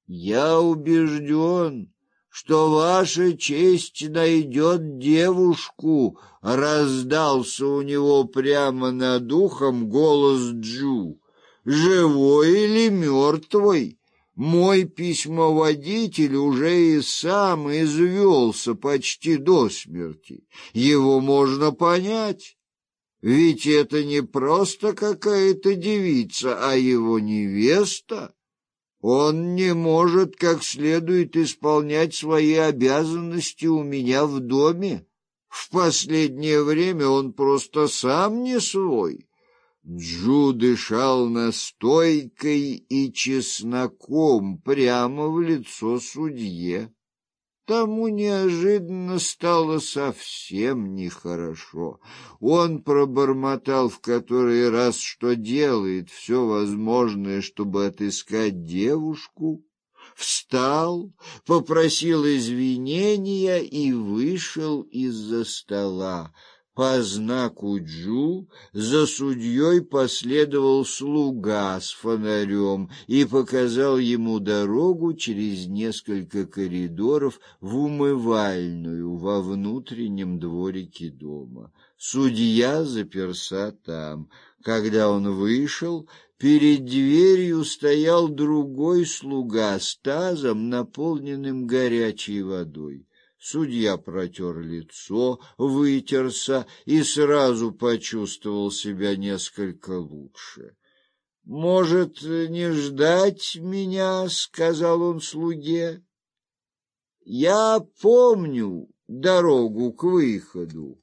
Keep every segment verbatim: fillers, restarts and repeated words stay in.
Я убежден, что ваша честь найдет девушку, — раздался у него прямо над ухом голос Джу. Живой или мертвой? Мой письмоводитель уже и сам извелся почти до смерти. Его можно понять, ведь это не просто какая-то девица, а его невеста. Он не может как следует исполнять свои обязанности у меня в доме. В последнее время он просто сам не свой. Джу дышал настойкой и чесноком прямо в лицо судье. Тому неожиданно стало совсем нехорошо. Он пробормотал в который раз, что делает все возможное, чтобы отыскать девушку, встал, попросил извинения и вышел из-за стола. По знаку Джу за судьей последовал слуга с фонарем и показал ему дорогу через несколько коридоров в умывальную во внутреннем дворике дома. Судья заперся там. Когда он вышел, перед дверью стоял другой слуга с тазом, наполненным горячей водой. Судья протер лицо, вытерся и сразу почувствовал себя несколько лучше. — Может, не ждать меня? — сказал он слуге. — Я помню дорогу к выходу.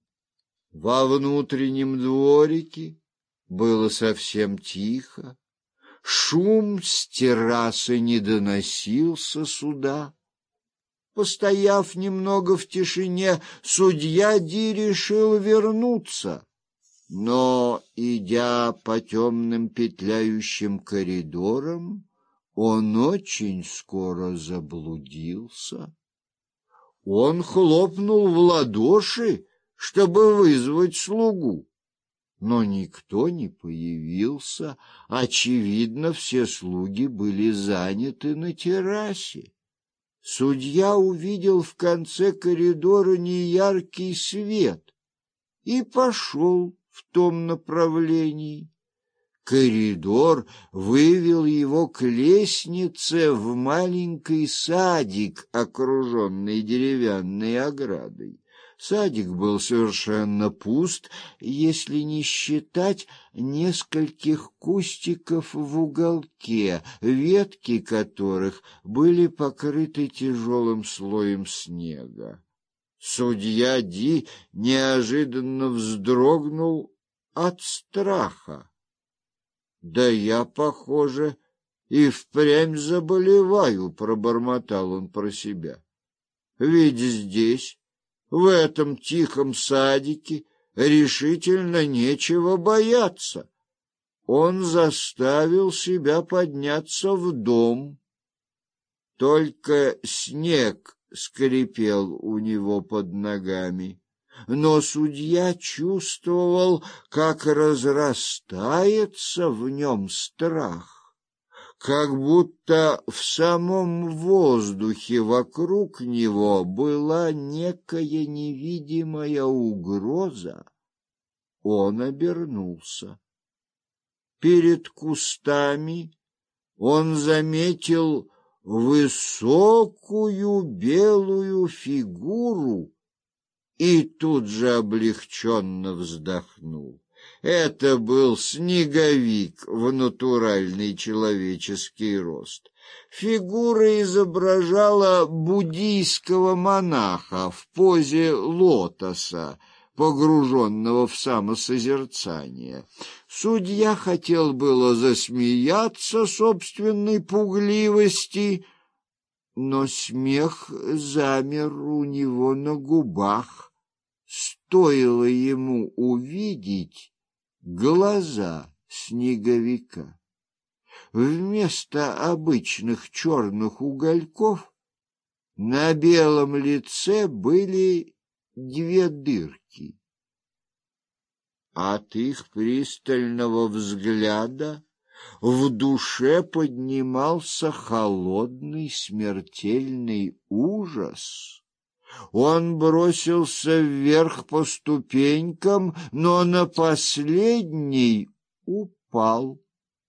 Во внутреннем дворике было совсем тихо. Шум с террасы не доносился сюда. Постояв немного в тишине, судья Ди решил вернуться. Но, идя по темным петляющим коридорам, он очень скоро заблудился. Он хлопнул в ладоши, чтобы вызвать слугу, но никто не появился. Очевидно, все слуги были заняты на террасе. Судья увидел в конце коридора неяркий свет и пошел в том направлении. Коридор вывел его к лестнице в маленький садик, окруженный деревянной оградой. Садик был совершенно пуст, если не считать нескольких кустиков в уголке, ветки которых были покрыты тяжелым слоем снега. Судья Ди неожиданно вздрогнул от страха. — Да я, похоже, и впрямь заболеваю, — пробормотал он про себя. — Ведь здесь, в этом тихом садике, решительно нечего бояться. Он заставил себя подняться в дом. Только снег скрипел у него под ногами, но судья чувствовал, как разрастается в нем страх. Как будто в самом воздухе вокруг него была некая невидимая угроза. Он обернулся. Перед кустами он заметил высокую белую фигуру и тут же облегченно вздохнул. Это был снеговик в натуральный человеческий рост. Фигура изображала буддийского монаха в позе лотоса, погруженного в самосозерцание. Судья хотел было засмеяться собственной пугливости, но смех замер у него на губах. Стоило ему увидеть глаза снеговика. Вместо обычных черных угольков на белом лице были две дырки. От их пристального взгляда В душе поднимался холодный смертельный ужас. Он бросился вверх по ступенькам, но на последней упал.